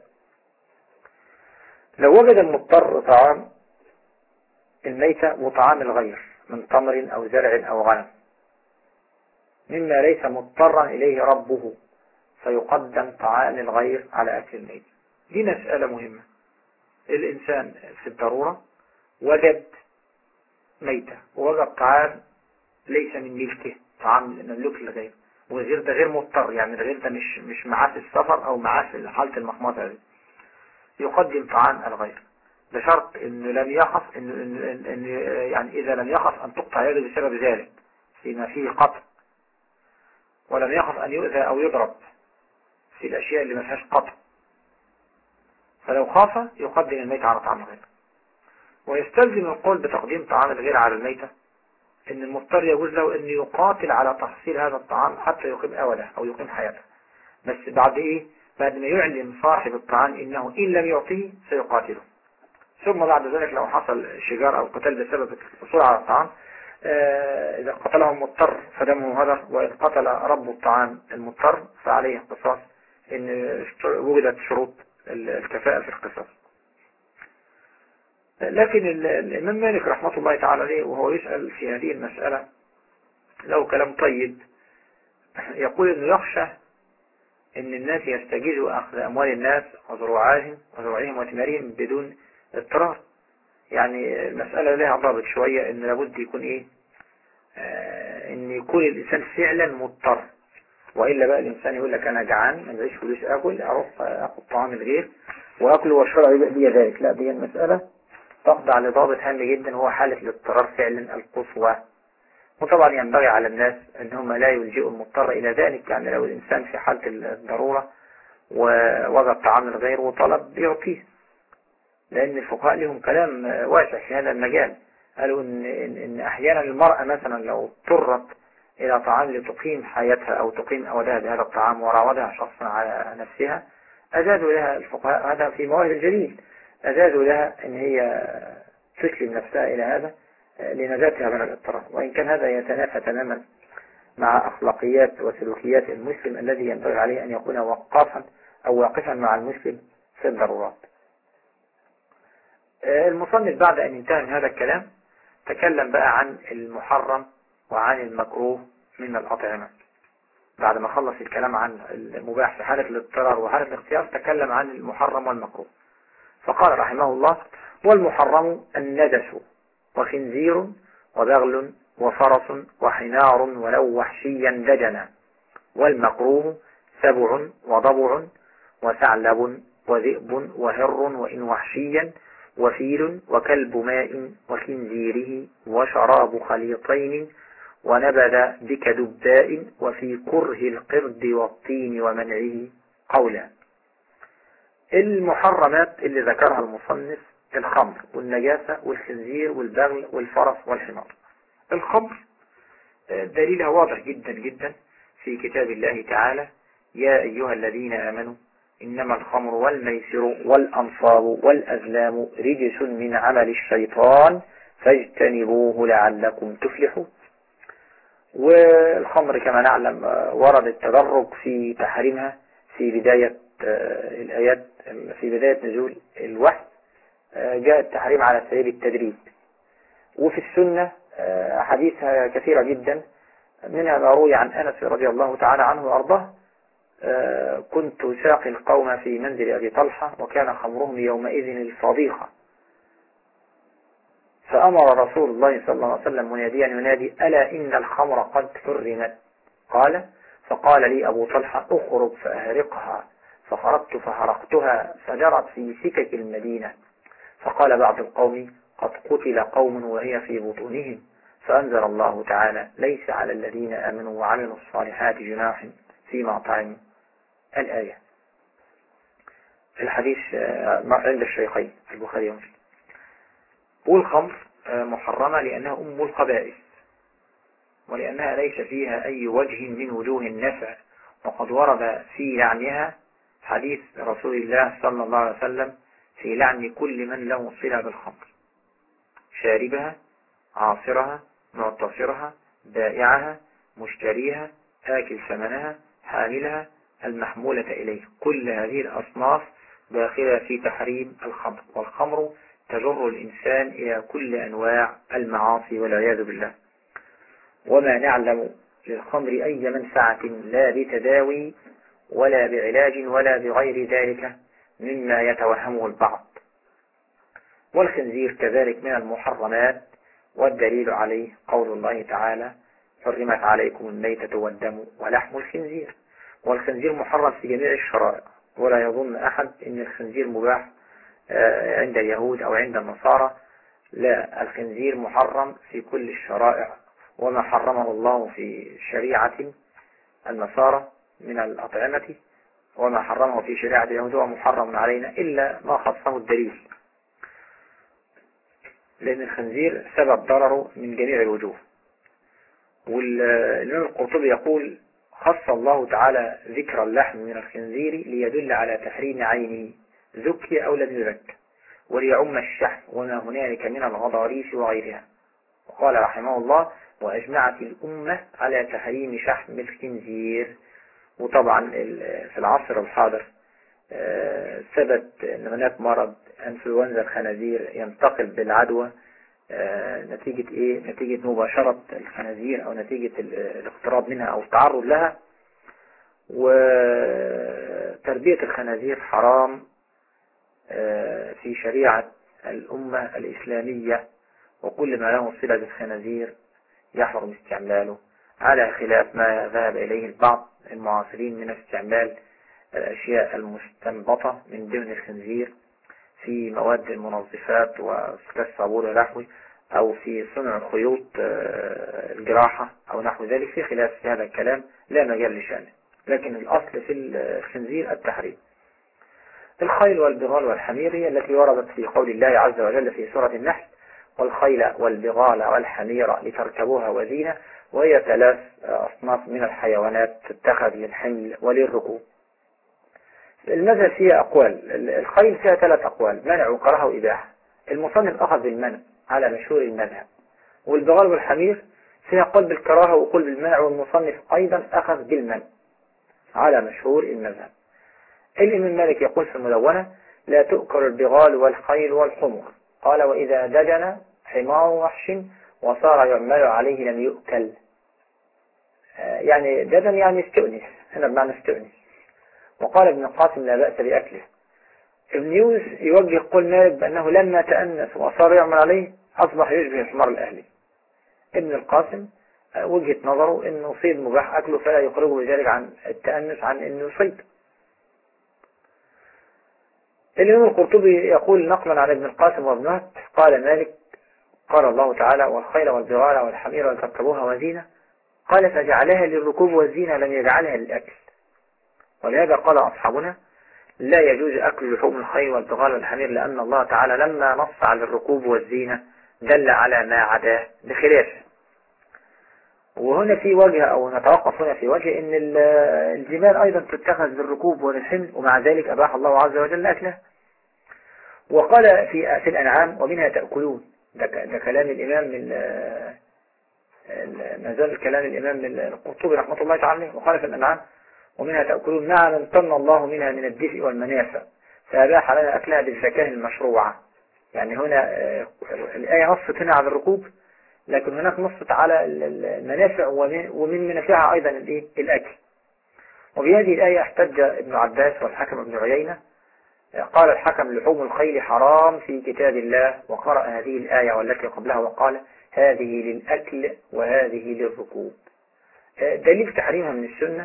لو وجد المضطر طعام الميتة وطعام الغير من تمر أو زرع أو غنم مما ليس مضطرا إليه ربه فيقدم طعام الغير على أكل الميت. دي مسألة مهمة. الإنسان في الضرورة وجد ميتة ووجد طعام ليس من ملكه، طعام مملوك للغير، والغير ده غير مضطر، يعني الغير ده مش معاه في السفر أو معاه في حالة المخمصة دي، يقدم طعام الغير بشرط إنه لم يخف إن يعني إذا لم يخف أن تقطع يده بسبب ذلك فيما فيه قطع، ولم يخف أن يؤذى أو يضرب في الأشياء اللي ما فيهاش قطع، فلو خاف يقدم الميت على طعام الغير. ويستلزم القول بتقديم طعام الغير على الميتة إن المضطر يجوز له أن يقاتل على تحصيل هذا الطعام حتى يقيم أوله أو يقيم حياته، بس بعد إيه؟ بعد ما يعلم صاحب الطعام إنه إن لم يعطيه سيقاتله. ثم بعد ذلك لو حصل شجار أو قتال بسبب الحصول على الطعام، إذا قتله المضطر فدمه هدر، وإن قتل رب الطعام المضطر فعليه القصاص إن وجدت شروط الكفاءة في القصاص. لكن الإمام مالك رحمة الله تعالى عليه وهو يسأل في هذه المسألة له كلام طيب، يقول إنه يخشى إن الناس يستجيزوا أخذ أموال الناس وزروعهم وثمارهم بدون اضطرار. يعني المسألة لها ضابط شوية، إن لابد يكون إيه، إن يكون الإنسان فعلا مضطر، وإلا بقى الإنسان يقول لك أنا جعان ما معيش فلوس آكل، أروح أخذ طعام الغير وأكله وأشرب يبقى دي ذلك. لا، دي المسألة تخضع لضابط هام جدا، هو حالة الاضطرار فعلا القصوى. وطبعا ينبغي على الناس ان هم لا يلجئوا المضطر الى ذلك. يعني لو الانسان في حالة الضرورة ووجد طعام الغير وطلب يعطيه، لان الفقهاء لهم كلام واسع في هذا المجال. قالوا ان احيانا المرأة مثلا لو اضطرت الى طعام لتقيم حياتها او تقيم اولادها بهذا الطعام وراودها شخصا على نفسها، اجازوا لها الفقهاء، هذا في مواهب الجليل، اجازوا لها ان هي تسلم نفسها الى هذا لنجاتها من الاضطرار، وإن كان هذا يتنافى تماما مع أخلاقيات وسلوكيات المسلم الذي ينبغي عليه أن يكون وقافا أو واقفا مع المسلم في الضرورات. المصنف بعد أن انتهى من هذا الكلام تكلم بقى عن المحرم وعن المكروه من الأطعمة. بعد ما خلص الكلام عن المباح في حالة الاضطرار وحالة الاختيار تكلم عن المحرم والمكروه، فقال رحمه الله: والمحرم الندس وخنزير وبغل وفرس وحمار ولو وحشيا دجنا، والمكروه سبع وضبع وثعلب وذئب وهر وإن وحشيا وفيل وكلب ماء وخنزيره وشراب خليطين ونبذ بكدباء وفي كره القرد والطين ومنعه قولا. المحرمات اللي ذكرها المصنف: الخمر والنجاسة والخنزير والبغل والفرس والحمار. الخمر دليلها واضح جدا جدا في كتاب الله تعالى: يا أيها الذين آمنوا إنما الخمر والميسر والأنصاب والأزلام رجس من عمل الشيطان فاجتنبوه لعلكم تفلحون. والخمر كما نعلم ورد التدرج في تحريمها في بداية الآيات، في بداية نزول الوحي جاء التحريم على سبيل التدريج، وفي السنة حديثها كثيرة جدا، منها ما روي عن أنس رضي الله تعالى عنه وأرضاه: كنت ساقي القوم في منزل أبي طلحة وكان خمرهم يومئذ الفضيخة، فأمر رسول الله صلى الله عليه وسلم مناديا ينادي: ألا إن الخمر قد حرمت. قال: فقال لي أبو طلحة: أخرج فأهرقها، فخرجت فحرقتها فجرت في سكك المدينة. فقال بعض القوم: قد قتل قوم وهي في بطونهم، فأنزل الله تعالى: ليس على الذين آمنوا وعملوا الصالحات جناح فيما طعموا. الآية. الحديث عند الشيخين البخاري ومسلم. والخمر محرمة لأنها أم الخبائث، ولأنها ليس فيها أي وجه من وجوه النفع، وقد ورد في لعنها حديث رسول الله صلى الله عليه وسلم في لعن كل من له صلة بالخمر: شاربها، عاصرها، معتصرها، بائعها، مشتريها، آكل ثمنها، حاملها، المحمولة إليه. كل هذه الأصناف داخلة في تحريم الخمر، والخمر تجر الإنسان إلى كل أنواع المعاصي والعياذ بالله. وما نعلم للخمر أي منفعة لا بتداوي ولا بعلاج ولا بغير ذلك مما يتوهمه البعض. والخنزير كذلك من المحرمات، والدليل عليه قول الله تعالى: حرمت عليكم الميتة والدم ولحم الخنزير. والخنزير محرم في جميع الشرائع، ولا يظن أحد أن الخنزير مباح عند اليهود أو عند النصارى. لا، الخنزير محرم في كل الشرائع، وما حرمه الله في شريعة النصارى من الأطعمة وما حرمه في شريعة اليهود هو محرم علينا إلا ما خصه الدليل، لأن الخنزير سبب ضرره من جميع الوجوه. والإمام القرطبي يقول: خص الله تعالى ذكر اللحم من الخنزير ليدل على تحريم عينه، ذكي أو لم يذك، وليعم الشحم وما هنالك من الغضاريس وغيرها. وقال رحمه الله: وأجمعت الأمة على تحريم شحم الخنزير. وطبعا في العصر الحاضر ثبت أن هناك مرض انفلونزا الخنازير ينتقل بالعدوى نتيجة إيه؟ نتيجة مباشرة الخنازير أو نتيجة الاقتراب منها أو التعرض لها. وتربية الخنازير حرام في شريعة الأمة الإسلامية، وكل ما له صلة بالخنازير يحرم استعماله، على خلاف ما ذهب إليه البعض المعاصرين من استعمال الأشياء المستنبطة من دهن الخنزير في مواد المنظفات والصابون ونحوه، أو في صنع خيوط الجراحة أو نحو ذلك. في خلاف في هذا الكلام لا مجال لشأنه، لكن الأصل في الخنزير التحريم. الخيل والبغال والحمير هي التي وردت في قول الله عز وجل في سورة النحل: والخيل والبغال والحمير لتركبوها وزينة. وهي 3 أصناف من الحيوانات تتخذ للحمل وللركوب. المذهب فيها أقوال. الخيل فيها 3 أقوال: منع وكراهة وإباحة. المصنف أخذ بالمنع على مشهور المذهب. والبغال والحمير فيها قول بالكراهة وقول بالمنع، والمصنف أيضا أخذ بالمنع على مشهور المذهب. الإمام مالك يقول في المدونة: لا تؤكل البغال والخيل والحمر. قال: وإذا دجن حمار وحش وصار يعمل عليه لم يؤكل. يعني دجن يعني استؤنس، هنا بمعنى استؤنس. وقال ابن القاسم: لا بأس بأكله. ابن يونس يوجه قول مالك بأنه لما تأنس وصار يعمل عليه أصبح يشبه الحمار الأهلي. ابن القاسم وجهة نظره أنه صيد مباح أكله، فلا يخرجه بذلك عن التأنس عن أنه صيد. الإمام القرطبي يقول نقلا عن ابن القاسم وابن وهب: قال مالك: قال الله تعالى: والخيل والبغال والحمير ولتركبوها وزينة. قال: فجعلها للركوب والزينة، لم يجعلها للأكل. ولهذا قال أصحابنا: لا يجوز أكل لحوم الخيل والبغال والحمير، لأن الله تعالى لما نص على الركوب والزينة دل على ما عداه بخلافه. وهنا في وجه، أو نتوقف هنا في وجه، أن الجمال أيضا تتخذ للركوب وللحمل، ومع ذلك أباح الله عز وجل أكلها. وقال في الأنعام: ومنها تأكلون. ده كلام الإمام ما زال كلام الإمام القرطبي رحمة الله تعالى. وقال في الأنعام: ومنها تأكلون نعم امتن الله منها من الدفء والمنافع، فأباح لنا أكلها بالزكاة المشروعة. يعني هنا الآية نصت هنا على الركوب، لكن هناك نصت على المنافع، ومن منافعها أيضا الأكل. وبهذه الآية احتج ابن عباس والحكم بن عيينة. قال الحكم: لحوم الخيل حرام في كتاب الله، وقرأ هذه الآية والتي قبلها وقال: هذه للأكل وهذه للركوب. دليل تحريمها من السنة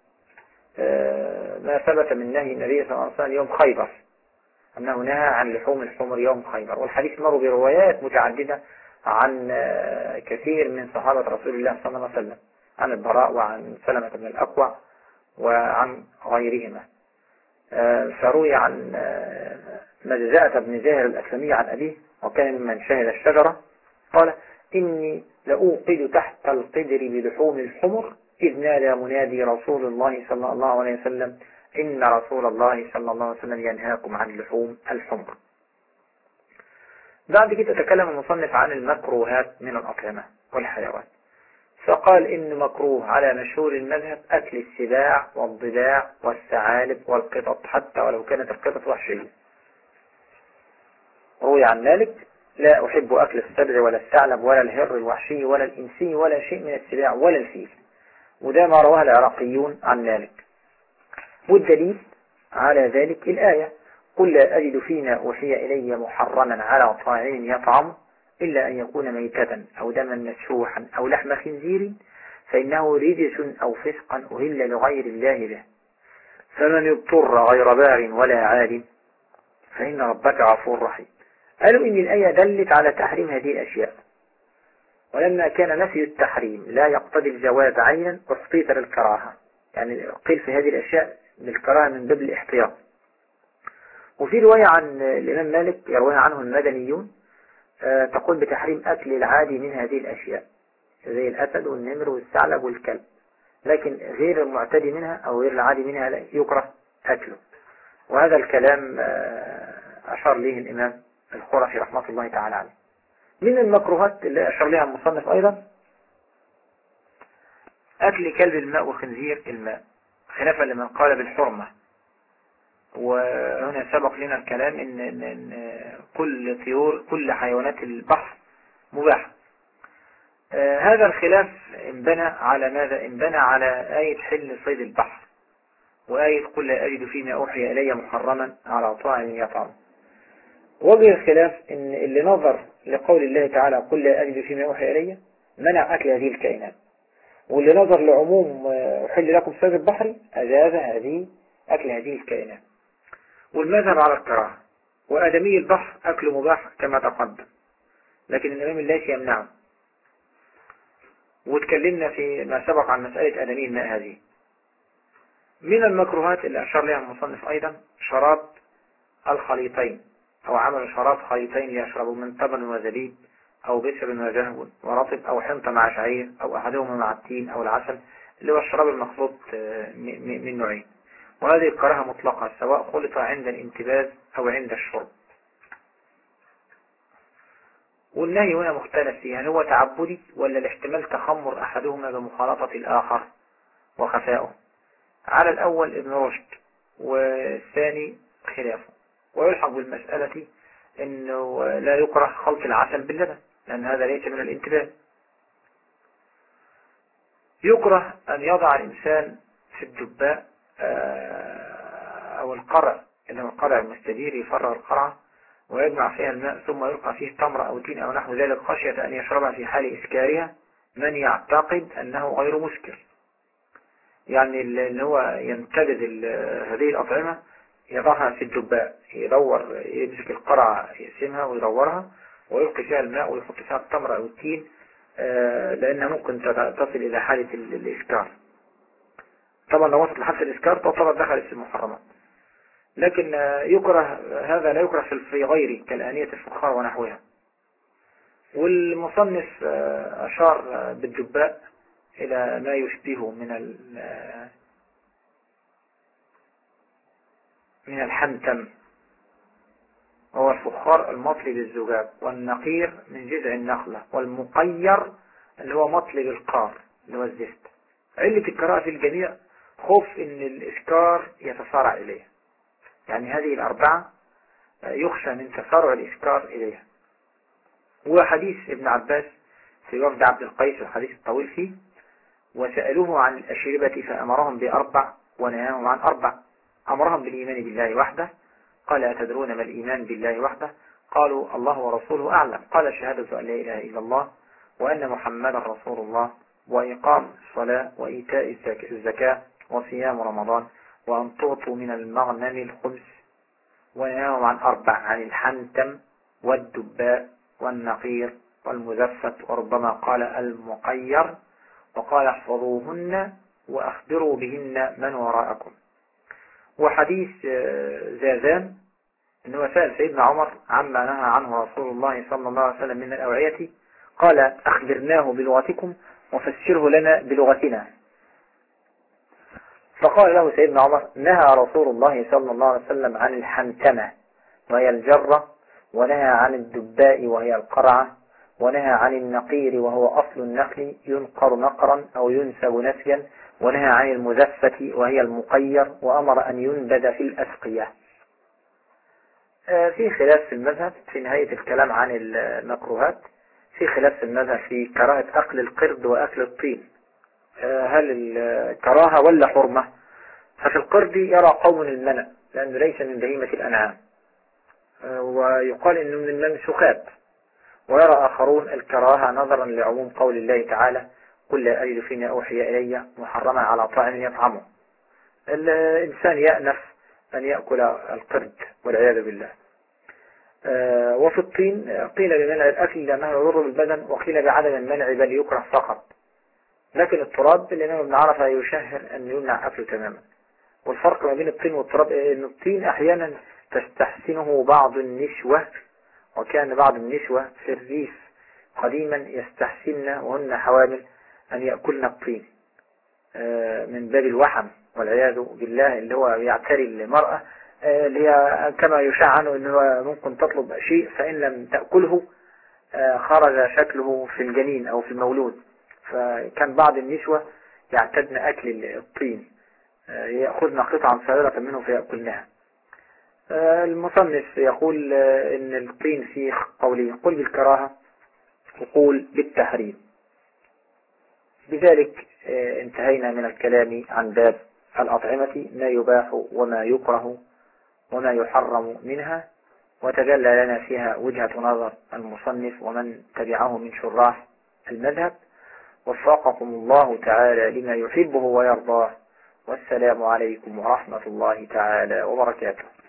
ما ثبت من نهي النبي صلى الله عليه وسلم يوم خيبر، أنه نهى عن لحوم الحمر يوم خيبر. والحديث مر بروايات متعددة عن كثير من صحابة رسول الله صلى الله عليه وسلم، عن البراء وعن سلمة بن الأكوع وعن غيرهما. فروي عن مجزأة بن زاهر الأسلمي عن أبيه، وكان ممن شهد الشجرة، قال: إني لأوقد تحت القدر بلحوم الحمر إذ نادى منادي رسول الله صلى الله عليه وسلم: إن رسول الله صلى الله عليه وسلم ينهاكم عن لحوم الحمر. بعد كده تكلم المصنف عن المكروهات من الأطعمة والحيوان، فقال: إن مكروه على مشهور المذهب أكل السباع والضباع والثعالب والقطط، حتى ولو كانت القطط وحشية. روي عن مالك: لا أحب أكل السبع ولا الثعلب ولا الهر الوحشي ولا الإنسي ولا شيء من السباع ولا الفيل. وده ما رواه العراقيون عن مالك. والدليل على ذلك الآية: قل لا أجد فيما أوحي إلي محرما على طاعم يطعم إلا أن يكون ميتة أو دما مسفوحا أو لحم خنزير فإنه رجس أو فسقا أهل لغير الله به، فمن اضطر غير باغ ولا عاد فإن ربك غفور رحيم. قالوا إن الآية دلت على تحريم هذه الأشياء، ولما كان نفي التحريم لا يقتضي الجواز عينا احتيط للكراهة، يعني قيل في هذه الأشياء بالكراهة من باب الاحتياط. وفي رواية عن الإمام مالك يرويها عنه المدنيون تقول بتحريم أكل العادي من هذه الأشياء زي الأسد والنمر والثعلب والكلب، لكن غير المعتدي منها أو غير العادي منها لا يكره أكله. وهذا الكلام أشار له الإمام الخرشي رحمة الله تعالى عليه. من المكروهات اللي أشار لها المصنف أيضا أكل كلب الماء وخنزير الماء، خلافا لمن قال بالحرمة. وهنا سبق لنا الكلام إن كل طيور كل حيوانات البحر مباحة. هذا الخلاف انبنى على ماذا؟ انبنى على آية حل صيد البحر، وآية قل لا أجد فيما أوحي إلي محرما على طاعم يطعم. وجه الخلاف إن اللي نظر لقول الله تعالى قل لا أجد فيما أوحي إلي منع أكل هذه الكائنات، واللي نظر لعموم أحل لكم صيد البحر أجاز أكل هذه الكائنات. والمذهب على الكراهة، وآدمي البحر أكل مباح كما تقدم، لكن الإمام الليثي يمنعه. وتكلمنا في ما سبق عن مسألة آدمي الماء هذه. من المكروهات اللي أشار لها المصنف أيضا شراب الخليطين، أو عمل شراب خليطين ليشربوا من تمر وزبيب أو بسر وجهو ورطب أو حنطة مع شعير أو أحدهما مع التين أو العسل، اللي هو الشراب المخلوط من نوعين. وهذه الكراهة مطلقة سواء خلط عند الانتباز أو عند الشرب. والنهي هنا مختلف فيه، هل هو تعبدي ولا الاحتمال تخمر أحدهما بمخالطة الآخر وخفائه؟ على الأول ابن رشد، والثاني خلافه. ويلحق بالمسألة أنه لا يكره خلط العسل باللبن، لأن هذا ليس من الانتباه. يكره أن يضع الإنسان في الدباء أو القرع، اللي هو القرع المستدير، يفرغ القرعة ويجمع فيها الماء ثم يلقى فيه تمر أو تين أو نحو ذلك خشية أن يشربها في حال إسكارها من يعتقد أنه غير مسكر. يعني اللي هو ينتبذ هذه الأطعمة يضعها في الدباء، يمسك القرعة يقسمها ويدورها ويلقي فيها الماء ويحط فيها التمر أو التين، لأنها ممكن تصل إلى حالة الإسكار. طبعا لو وصلت لحالة الإسكار تعتبر دخلت في المحرمات. لكن يكره هذا، لا يكره في غيره كالآنية الفخار ونحوها. والمصنف أشار بالدباء إلى ما يشبهه من الحنتم، وهو الفخار المطلي بالزجاج، والنقير من جذع النخلة، والمقير اللي هو مطلي بالقار اللي هو الزفت. علة الكراهة في الجميع خوف ان الإسكار يتسارع إليه، يعني هذه الأربعة يخشى من تسارع الإسكار إليها. وحديث ابن عباس في وفد عبد القيس الحديث الطويل فيه، وسألوه عن الأشربة فأمرهم بأربع ونهاهم عن أربع. أمرهم بالإيمان بالله وحده، قال أتدرون ما الإيمان بالله وحده؟ قالوا الله ورسوله أعلم. قال شهادة أن لا إله إلا الله وأن محمدا رسول الله، وإقام الصلاة وإيتاء الزكاة وصيام رمضان، وأن تعطوا من المغنم الخمس. ونهاهم عن أربع، عن الحنتم والدباء والنقير والمزفت، وربما قال المقير، وقال احفظوهن وأخبروا بهن من وراءكم. وحديث زازان أنه سأل سيدنا عمر عما نهى عنه رسول الله صلى الله عليه وسلم من الأوعية، قال أخبرناه بلغتكم وفسره لنا بلغتنا. فقال له سيدنا عمر نهى رسول الله صلى الله عليه وسلم عن الحنتمة وهي الجرة، ونهى عن الدباء وهي القرعة، ونهى عن النقير وهو أصل النخل ينقر نقرا أو ينسب نسيا، ونهى عن المزفة وهي المقير، وأمر أن ينبذ في الأسقية. في خلاف في المذهب في نهاية الكلام عن المكروهات، في خلاف في المذهب في كراهة أكل القرد وأكل الطين، هل الكراهة ولا حرمة؟ ففي القرد يرى قوم المنع لأنه ليس من بهيمة الأنعام، ويقال إنه من المنسوخات، ويرى آخرون الكراهة نظرا لعموم قول الله تعالى قل لا أجد فيما أوحي إلي محرما على طاعم يطعمه. الإنسان يأنف أن يأكل القرد والعياذ بالله. وفي الطين قيل بمنع الأكل لأنه يضر بالبدن، وقيل بعدم المنع بل يكره فقط. لكن التراب الإمام ابن عرفة يشهر أن يمنع أكله تماما. والفرق ما بين الطين والتراب أن الطين أحيانا تستحسنه بعض النسوة، وكان بعض النسوة في الريف قديما يستحسن وهن حوامل أن يأكلن الطين من باب الوحم والعياذ بالله، اللي هو يعتري المرأة، اللي هي كما يشاع عنه أنه ممكن تطلب شيء فإن لم تأكله خرج شكله في الجنين أو في المولود. فكان بعض النسوة يعتدن أكل الطين، يأخذن قطعا صغيرة منه فيأكلنها. المصنف يقول إن الطين فيه قولين، قل بالكراهة وقول بالتحريم. بذلك انتهينا من الكلام عن باب الأطعمة، ما يباح وما يكره وما يحرم منها، وتجلى لنا فيها وجهة نظر المصنف ومن تبعه من شراح المذهب. وفقكم الله تعالى لما يحبه ويرضاه، والسلام عليكم ورحمة الله تعالى وبركاته.